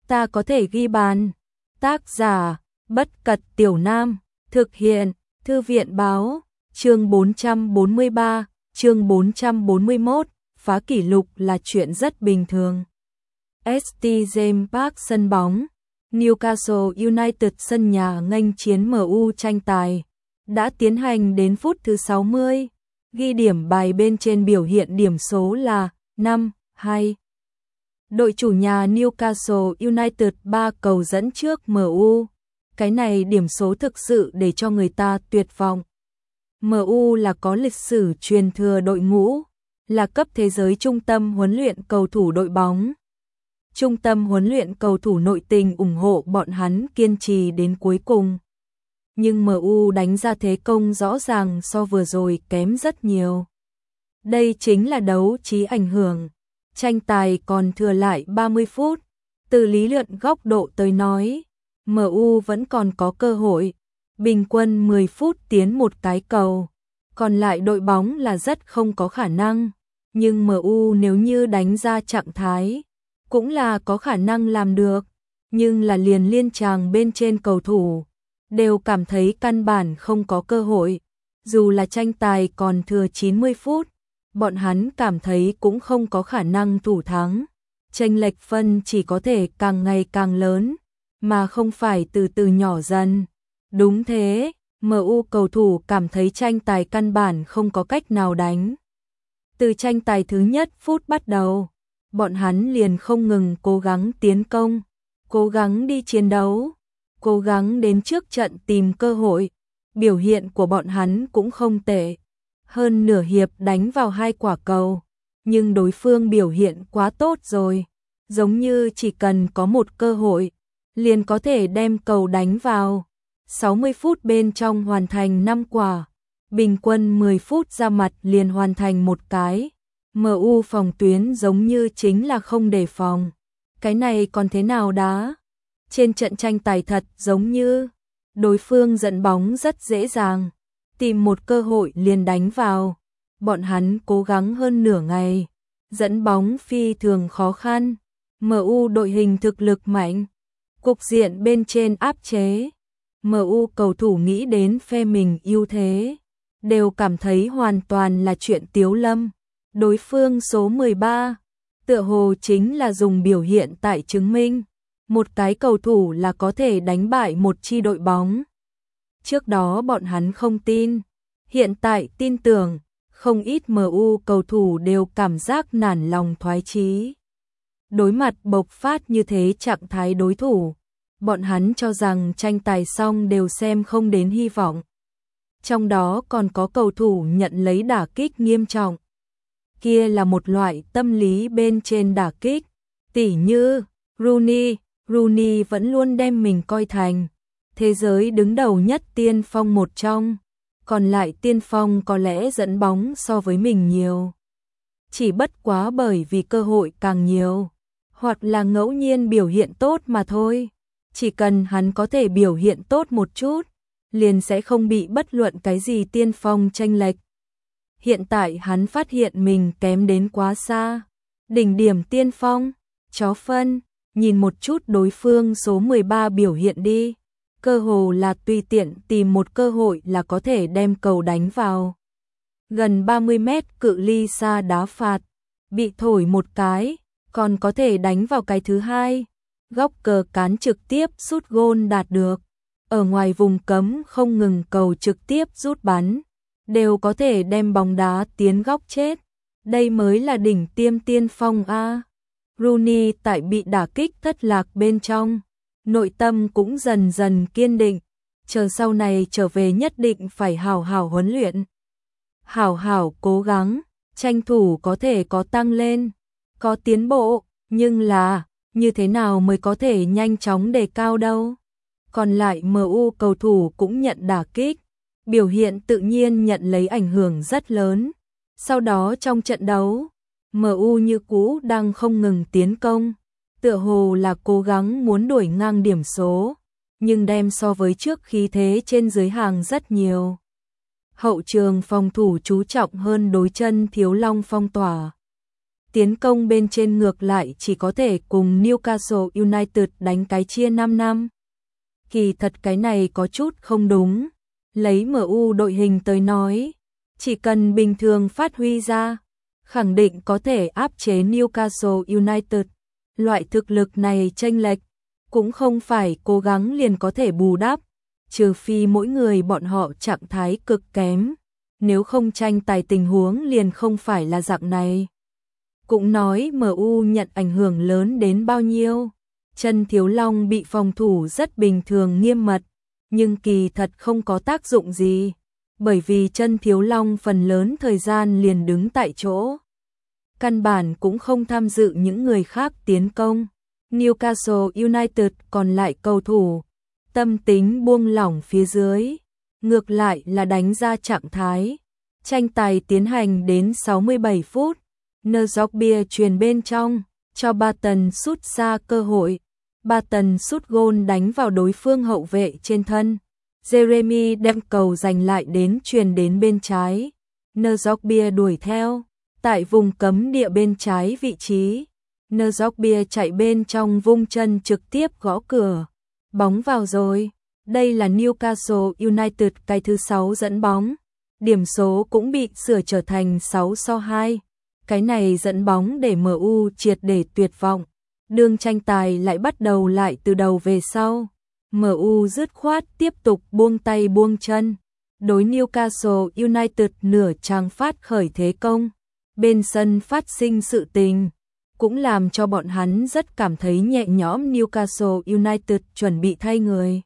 ta có thể ghi bàn. Tác giả, Bất Cật Tiểu Nam, thực hiện, Thư viện Báo, chương 443, chương 441, phá kỷ lục là chuyện rất bình thường. St. James Park sân bóng, Newcastle United sân nhà nghênh chiến MU tranh tài, đã tiến hành đến phút thứ 60, ghi điểm bài bên trên biểu hiện điểm số là 5-2. Đội chủ nhà Newcastle United 3 cầu dẫn trước MU. Cái này điểm số thực sự để cho người ta tuyệt vọng. MU là có lịch sử truyền thừa đội ngũ, là cấp thế giới trung tâm huấn luyện cầu thủ đội bóng. Trung tâm huấn luyện cầu thủ nội tình ủng hộ bọn hắn kiên trì đến cuối cùng. Nhưng MU đánh ra thế công rõ ràng so vừa rồi kém rất nhiều. Đây chính là đấu trí ảnh hưởng. Tranh tài còn thừa lại 30 phút. Từ lý luận góc độ tới nói, MU vẫn còn có cơ hội. Bình quân 10 phút tiến một cái cầu. Còn lại đội bóng là rất không có khả năng. Nhưng MU nếu như đánh ra trạng thái, cũng là có khả năng làm được. Nhưng là liền liên tràng bên trên cầu thủ, đều cảm thấy căn bản không có cơ hội. Dù là tranh tài còn thừa 90 phút, bọn hắn cảm thấy cũng không có khả năng thủ thắng. Chênh lệch phân chỉ có thể càng ngày càng lớn, mà không phải từ từ nhỏ dần. Đúng thế, MU cầu thủ cảm thấy tranh tài căn bản không có cách nào đánh. Từ tranh tài thứ nhất phút bắt đầu, bọn hắn liền không ngừng cố gắng tiến công, cố gắng đi chiến đấu, cố gắng đến trước trận tìm cơ hội. Biểu hiện của bọn hắn cũng không tệ. Hơn nửa hiệp đánh vào 2 quả cầu, nhưng đối phương biểu hiện quá tốt rồi. Giống như chỉ cần có một cơ hội, liền có thể đem cầu đánh vào. 60 phút bên trong hoàn thành 5 quả, bình quân 10 phút ra mặt liền hoàn thành một cái. MU phòng tuyến giống như chính là không đề phòng. Cái này còn thế nào đá? Trên trận tranh tài thật giống như đối phương dẫn bóng rất dễ dàng, tìm một cơ hội liền đánh vào. Bọn hắn cố gắng hơn nửa ngày, dẫn bóng phi thường khó khăn. MU đội hình thực lực mạnh, cục diện bên trên áp chế. MU cầu thủ nghĩ đến phe mình ưu thế, đều cảm thấy hoàn toàn là chuyện tiếu lâm. Đối phương số 13, tựa hồ chính là dùng biểu hiện tại chứng minh, một cái cầu thủ là có thể đánh bại một chi đội bóng. Trước đó bọn hắn không tin, hiện tại tin tưởng, không ít MU cầu thủ đều cảm giác nản lòng thoái chí. Đối mặt bộc phát như thế trạng thái đối thủ, bọn hắn cho rằng tranh tài xong đều xem không đến hy vọng. Trong đó còn có cầu thủ nhận lấy đả kích nghiêm trọng. Kia là một loại tâm lý bên trên đả kích, tỉ như Rooney vẫn luôn đem mình coi thành thế giới đứng đầu nhất tiên phong một trong, còn lại tiên phong có lẽ dẫn bóng so với mình nhiều. Chỉ bất quá bởi vì cơ hội càng nhiều, hoặc là ngẫu nhiên biểu hiện tốt mà thôi. Chỉ cần hắn có thể biểu hiện tốt một chút, liền sẽ không bị bất luận cái gì tiên phong chênh lệch. Hiện tại hắn phát hiện mình kém đến quá xa. Đỉnh điểm tiên phong, chó phân, nhìn một chút đối phương số 13 biểu hiện đi. Cơ hồ là tùy tiện tìm một cơ hội là có thể đem cầu đánh vào. Gần 30 mét cự ly xa đá phạt, bị thổi một cái, còn có thể đánh vào cái thứ hai. Góc cờ cán trực tiếp sút gôn đạt được. Ở ngoài vùng cấm không ngừng cầu trực tiếp rút bắn, đều có thể đem bóng đá tiến góc chết. Đây mới là đỉnh tiêm tiên phong a. Rooney tại bị đả kích thất lạc bên trong, nội tâm cũng dần dần kiên định, chờ sau này trở về nhất định phải hảo hảo huấn luyện. Hảo hảo cố gắng, tranh thủ có thể có tăng lên, có tiến bộ, nhưng là như thế nào mới có thể nhanh chóng đề cao đâu. Còn lại MU cầu thủ cũng nhận đả kích, biểu hiện tự nhiên nhận lấy ảnh hưởng rất lớn. Sau đó trong trận đấu, MU như cũ đang không ngừng tiến công, tựa hồ là cố gắng muốn đuổi ngang điểm số, nhưng đem so với trước khí thế trên dưới hàng rất nhiều. Hậu trường phòng thủ chú trọng hơn đối chân Thiếu Long phong tỏa. tiến công bên trên ngược lại chỉ có thể cùng Newcastle United đánh cái chia 5 năm. Kỳ thật cái này có chút không đúng. Lấy MU đội hình tới nói, chỉ cần bình thường phát huy ra, khẳng định có thể áp chế Newcastle United. Loại thực lực này chênh lệch, cũng không phải cố gắng liền có thể bù đắp, trừ phi mỗi người bọn họ trạng thái cực kém, nếu không tranh tài tình huống liền không phải là dạng này. Cũng nói MU nhận ảnh hưởng lớn đến bao nhiêu, Chân Thiếu Long bị phòng thủ rất bình thường nghiêm mật, nhưng kỳ thật không có tác dụng gì, bởi vì Chân Thiếu Long phần lớn thời gian liền đứng tại chỗ. Căn bản cũng không tham dự những người khác tiến công. Newcastle United còn lại cầu thủ, tâm tính buông lỏng phía dưới, ngược lại là đánh ra trạng thái. Tranh tài tiến hành đến 67 phút, Nzogbia truyền bên trong, cho Barton sút ra cơ hội. Barton sút gôn đánh vào đối phương hậu vệ trên thân. Jeremy đem cầu giành lại đến truyền đến bên trái. Nzogbia đuổi theo, tại vùng cấm địa bên trái vị trí. Nzogbia chạy bên trong vung chân trực tiếp gõ cửa. Bóng vào rồi. Đây là Newcastle United cái thứ 6 dẫn bóng. Điểm số cũng bị sửa trở thành 6-2. Cái này dẫn bóng để MU triệt để tuyệt vọng. Đường tranh tài lại bắt đầu lại từ đầu về sau. MU dứt khoát tiếp tục buông tay buông chân. Đối Newcastle United nửa trang phát khởi thế công. Bên sân phát sinh sự tình, cũng làm cho bọn hắn rất cảm thấy nhẹ nhõm. Newcastle United chuẩn bị thay người.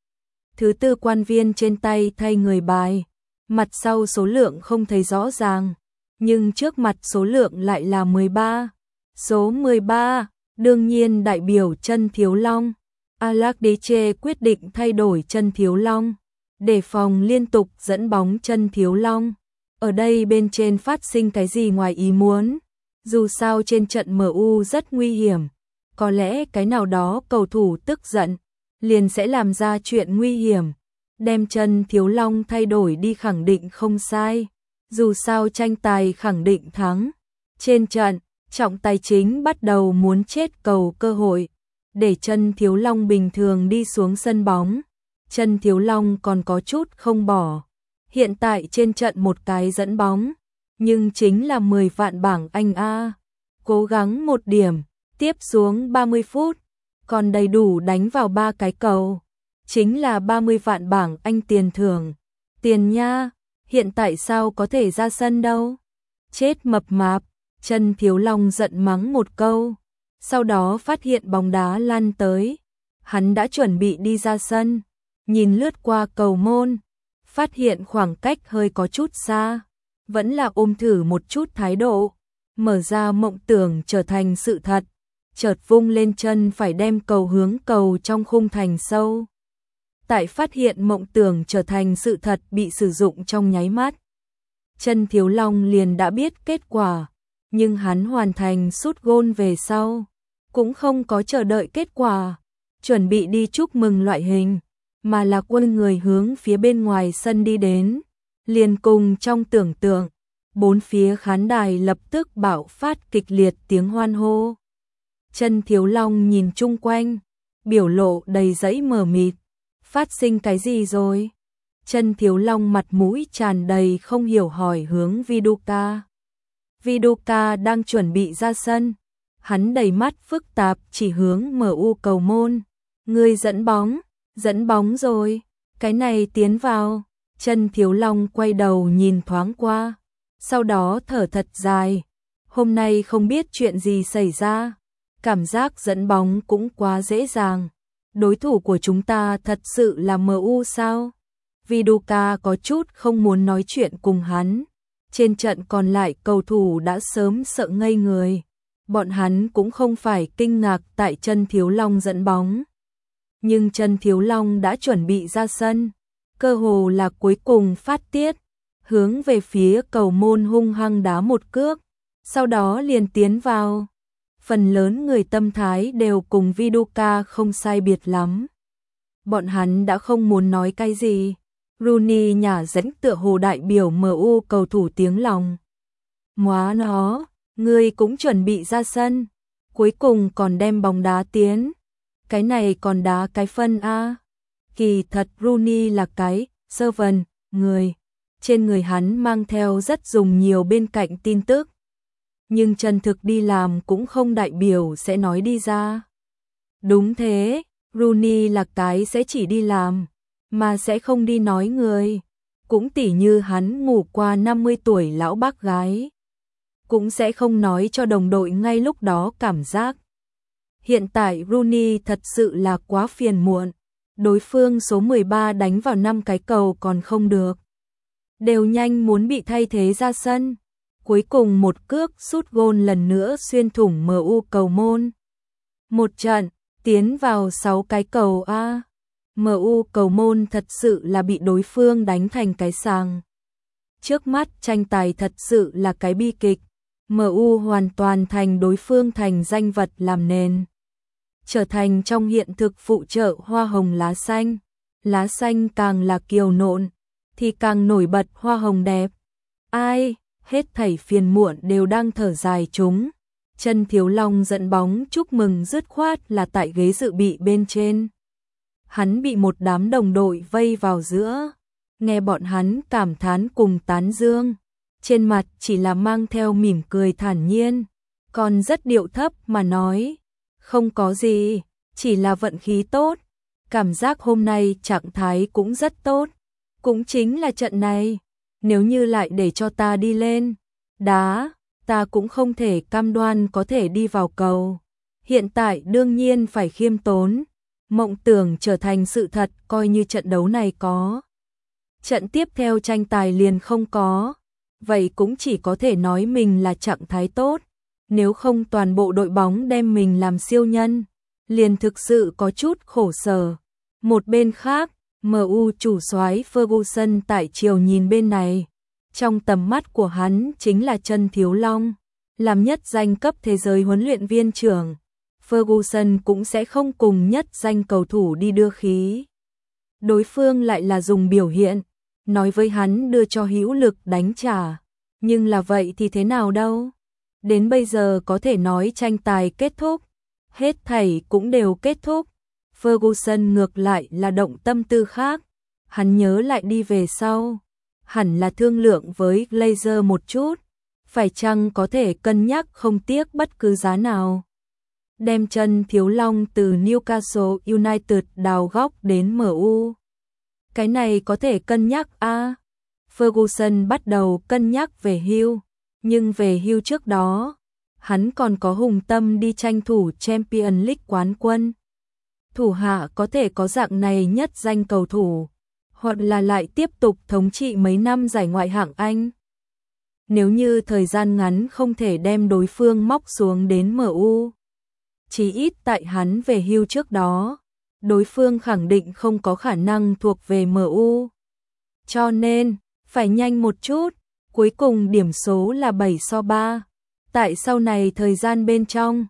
Thứ tư quan viên trên tay thay người bài. Mặt sau số lượng không thấy rõ ràng, nhưng trước mặt số lượng lại là 13. Số 13, đương nhiên đại biểu Chân Thiếu Long. Alakdiche quyết định thay đổi Chân Thiếu Long, để phòng liên tục dẫn bóng Chân Thiếu Long. Ở đây bên trên phát sinh cái gì ngoài ý muốn, dù sao trên trận MU rất nguy hiểm, có lẽ cái nào đó cầu thủ tức giận, liền sẽ làm ra chuyện nguy hiểm. Đem Chân Thiếu Long thay đổi đi khẳng định không sai, dù sao tranh tài khẳng định thắng. Trên trận, trọng tài chính bắt đầu muốn chết cầu cơ hội, để Chân Thiếu Long bình thường đi xuống sân bóng. Chân Thiếu Long còn có chút không bỏ. Hiện tại trên trận một cái dẫn bóng, nhưng chính là 10 vạn bảng Anh A. Cố gắng một điểm, tiếp xuống 30 phút, còn đầy đủ đánh vào 3 cái cầu. Chính là 30 vạn bảng Anh tiền thưởng. Tiền nha, hiện tại sao có thể ra sân đâu? Chết mập mạp, Chân Thiếu Long giận mắng một câu. Sau đó phát hiện bóng đá lăn tới. Hắn đã chuẩn bị đi ra sân, nhìn lướt qua cầu môn, phát hiện khoảng cách hơi có chút xa. Vẫn là ôm thử một chút thái độ, mở ra mộng tưởng trở thành sự thật. Chợt vung lên chân phải đem cầu hướng cầu trong khung thành sâu. Tại phát hiện mộng tưởng trở thành sự thật bị sử dụng trong nháy mắt, Chân Thiếu Long liền đã biết kết quả, nhưng hắn hoàn thành sút gôn về sau, cũng không có chờ đợi kết quả, chuẩn bị đi chúc mừng loại hình, mà là quân người hướng phía bên ngoài sân đi đến, liền cùng trong tưởng tượng, bốn phía khán đài lập tức bạo phát kịch liệt tiếng hoan hô. Chân Thiếu Long nhìn chung quanh, biểu lộ đầy dẫy mờ mịt. Phát sinh cái gì rồi? Chân Thiếu Long mặt mũi tràn đầy không hiểu hỏi hướng Viduka. Viduka đang chuẩn bị ra sân. Hắn đầy mắt phức tạp chỉ hướng MU cầu môn. Ngươi dẫn bóng rồi. Cái này tiến vào. Chân Thiếu Long quay đầu nhìn thoáng qua. Sau đó thở thật dài. Hôm nay không biết chuyện gì xảy ra. Cảm giác dẫn bóng cũng quá dễ dàng. Đối thủ của chúng ta thật sự là MU sao? Viduka có chút không muốn nói chuyện cùng hắn. Trên trận còn lại cầu thủ đã sớm sợ ngây người. Bọn hắn cũng không phải kinh ngạc tại Chân Thiếu Long dẫn bóng. Nhưng Chân Thiếu Long đã chuẩn bị ra sân. Cơ hồ là cuối cùng phát tiết. Hướng về phía cầu môn hung hăng đá một cước. Sau đó liền tiến vào. Phần lớn người tâm thái đều cùng Viduka không sai biệt lắm. Bọn hắn đã không muốn nói cái gì. Rooney nhả dẫn tựa hồ đại biểu MU cầu thủ tiếng lòng. Móa nó, Ngươi cũng chuẩn bị ra sân, cuối cùng còn đem bóng đá tiến. Cái này còn đá cái phân a. Kỳ thật Rooney là cái servant, người. Trên người hắn mang theo rất dùng nhiều bên cạnh tin tức. Nhưng chân thực đi làm cũng không đại biểu sẽ nói đi ra. Đúng thế, Rooney là cái sẽ chỉ đi làm, mà sẽ không đi nói người. Cũng tỉ như hắn ngủ qua 50 tuổi lão bác gái. Cũng sẽ không nói cho đồng đội ngay lúc đó cảm giác. Hiện tại Rooney thật sự là quá phiền muộn. Đối phương số 13 đánh vào 5 cái cầu còn không được. Đều nhanh muốn bị thay thế ra sân. Cuối cùng một cước sút gôn lần nữa xuyên thủng MU cầu môn. Một trận, tiến vào 6 cái cầu a. MU cầu môn thật sự là bị đối phương đánh thành cái sàng. Trước mắt tranh tài thật sự là cái bi kịch. MU hoàn toàn thành đối phương thành danh vật làm nền. Trở thành trong hiện thực phụ trợ hoa hồng lá xanh. Lá xanh càng là kiều nộn, thì càng nổi bật hoa hồng đẹp. Ai, hết thảy phiền muộn đều đang thở dài chúng. Chân Thiếu Long dẫn bóng chúc mừng dứt khoát là tại ghế dự bị bên trên. Hắn bị một đám đồng đội vây vào giữa, nghe bọn hắn cảm thán cùng tán dương. Trên mặt chỉ là mang theo mỉm cười thản nhiên, còn rất điệu thấp mà nói, không có gì, chỉ là vận khí tốt. Cảm giác hôm nay trạng thái cũng rất tốt, cũng chính là trận này, nếu như lại để cho ta đi lên đá, ta cũng không thể cam đoan có thể đi vào cầu. Hiện tại đương nhiên phải khiêm tốn, mộng tưởng trở thành sự thật, coi như trận đấu này có. Trận tiếp theo tranh tài liền không có, vậy cũng chỉ có thể nói mình là trạng thái tốt, nếu không toàn bộ đội bóng đem mình làm siêu nhân, liền thực sự có chút khổ sở. Một bên khác, MU chủ soái Ferguson tại chiều nhìn bên này, trong tầm mắt của hắn chính là Chân Thiếu Long, làm nhất danh cấp thế giới huấn luyện viên trưởng. Ferguson cũng sẽ không cùng nhất danh cầu thủ đi đưa khí. Đối phương lại là dùng biểu hiện, nói với hắn đưa cho hữu lực đánh trả. Nhưng là vậy thì thế nào đâu? Đến bây giờ có thể nói tranh tài kết thúc, hết thảy cũng đều kết thúc. Ferguson ngược lại là động tâm tư khác, hắn nhớ lại đi về sau, hẳn là thương lượng với Glazer một chút, phải chăng có thể cân nhắc không tiếc bất cứ giá nào. Đem Chân Thiếu Long từ Newcastle United đào góc đến MU. Cái này có thể cân nhắc a. Ferguson bắt đầu cân nhắc về hưu, nhưng về hưu trước đó, hắn còn có hùng tâm đi tranh thủ Champions League quán quân. Thủ hạ có thể có dạng này nhất danh cầu thủ, hoặc là lại tiếp tục thống trị mấy năm giải ngoại hạng Anh. Nếu như thời gian ngắn không thể đem đối phương móc xuống đến MU, chí ít tại hắn về hưu trước đó, đối phương khẳng định không có khả năng thuộc về MU. Cho nên, phải nhanh một chút, cuối cùng điểm số là 7-3. Tại sau này thời gian bên trong,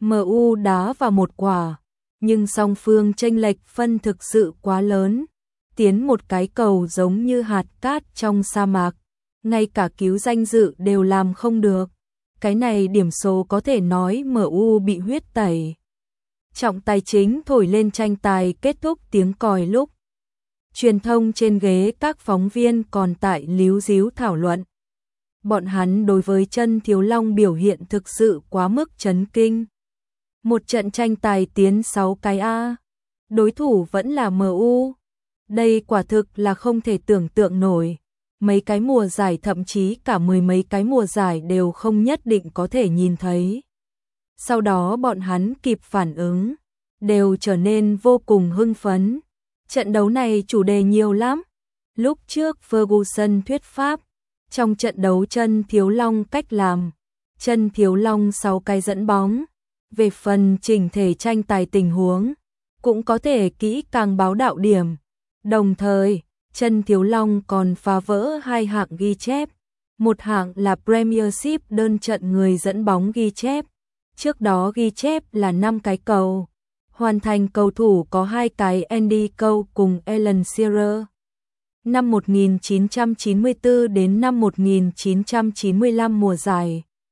MU đá vào một quả, nhưng song phương chênh lệch phân thực sự quá lớn, tiến một cái cầu giống như hạt cát trong sa mạc, ngay cả cứu danh dự đều làm không được. Cái này điểm số có thể nói MU bị huyết tẩy. Trọng tài chính thổi lên tranh tài kết thúc tiếng còi lúc. Truyền thông trên ghế các phóng viên còn tại líu díu thảo luận. Bọn hắn đối với Chân Thiếu Long biểu hiện thực sự quá mức chấn kinh. Một trận tranh tài tiến 6 cái A. Đối thủ vẫn là MU. Đây quả thực là không thể tưởng tượng nổi. Mấy cái mùa giải thậm chí cả mười mấy cái mùa giải đều không nhất định có thể nhìn thấy. Sau đó bọn hắn kịp phản ứng, đều trở nên vô cùng hưng phấn. Trận đấu này chủ đề nhiều lắm. Lúc trước Ferguson thuyết pháp, trong trận đấu Chân Thiếu Long cách làm, Chân Thiếu Long 6 cái dẫn bóng. Về phần chỉnh thể tranh tài tình huống, cũng có thể kỹ càng báo đạo điểm. Đồng thời, Chân Thiếu Long còn phá vỡ 2 hạng ghi chép. Một hạng là Premiership đơn trận người dẫn bóng ghi chép. Trước đó ghi chép là 5 cái cầu. Hoàn thành cầu thủ có 2 cái Andy Cole cùng Alan Shearer. Năm 1994 đến năm 1995 mùa giải,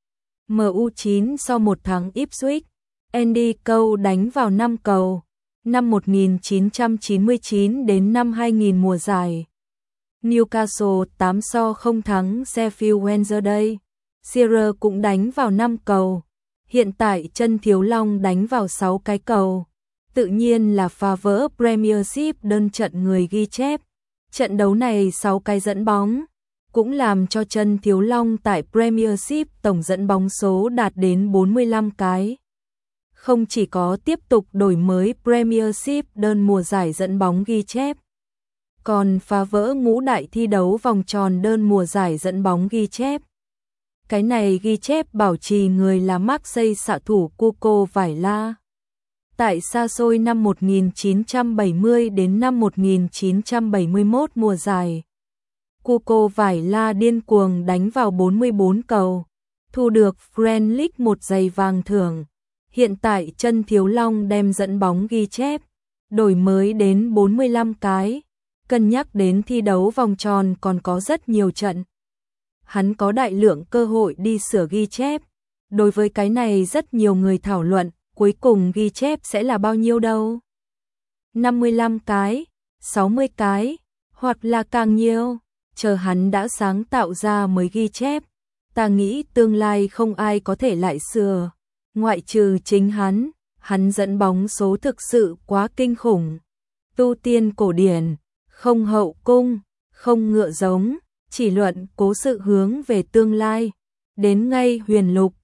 MU9 sau một thắng Ipswich, Andy Cole đánh vào 5 cầu. Năm 1999 đến năm 2000 mùa giải, Newcastle 8-0 thắng Sheffield Wednesday. Shearer cũng đánh vào 5 cầu. Hiện tại Chân Thiếu Long đánh vào 6 cái cầu. Tự nhiên là phá vỡ Premiership đơn trận người ghi chép. Trận đấu này 6 cái dẫn bóng, cũng làm cho Chân Thiếu Long tại Premiership tổng dẫn bóng số đạt đến 45 cái. Không chỉ có tiếp tục đổi mới Premiership đơn mùa giải dẫn bóng ghi chép, còn phá vỡ ngũ đại thi đấu vòng tròn đơn mùa giải dẫn bóng ghi chép. Cái này ghi chép bảo trì người là Marseille xạ thủ Cuco Vaila. Tại xa xôi năm 1970 đến năm 1971 mùa giải, Cuco Vaila điên cuồng đánh vào 44 cầu, thu được Premier League một giày vàng thưởng. Hiện tại Chân Thiếu Long đem dẫn bóng ghi chép, đổi mới đến 45 cái. Cân nhắc đến thi đấu vòng tròn còn có rất nhiều trận, hắn có đại lượng cơ hội đi sửa ghi chép. Đối với cái này rất nhiều người thảo luận, cuối cùng ghi chép sẽ là bao nhiêu đâu? 55 cái, 60 cái, hoặc là càng nhiều, chờ hắn đã sáng tạo ra mới ghi chép. Ta nghĩ tương lai không ai có thể lại sửa, ngoại trừ chính hắn dẫn bóng số thực sự quá kinh khủng. Tu tiên cổ điển, không hậu cung, không ngựa giống, chỉ luận cố sự hướng về tương lai. Đến ngay huyền lục,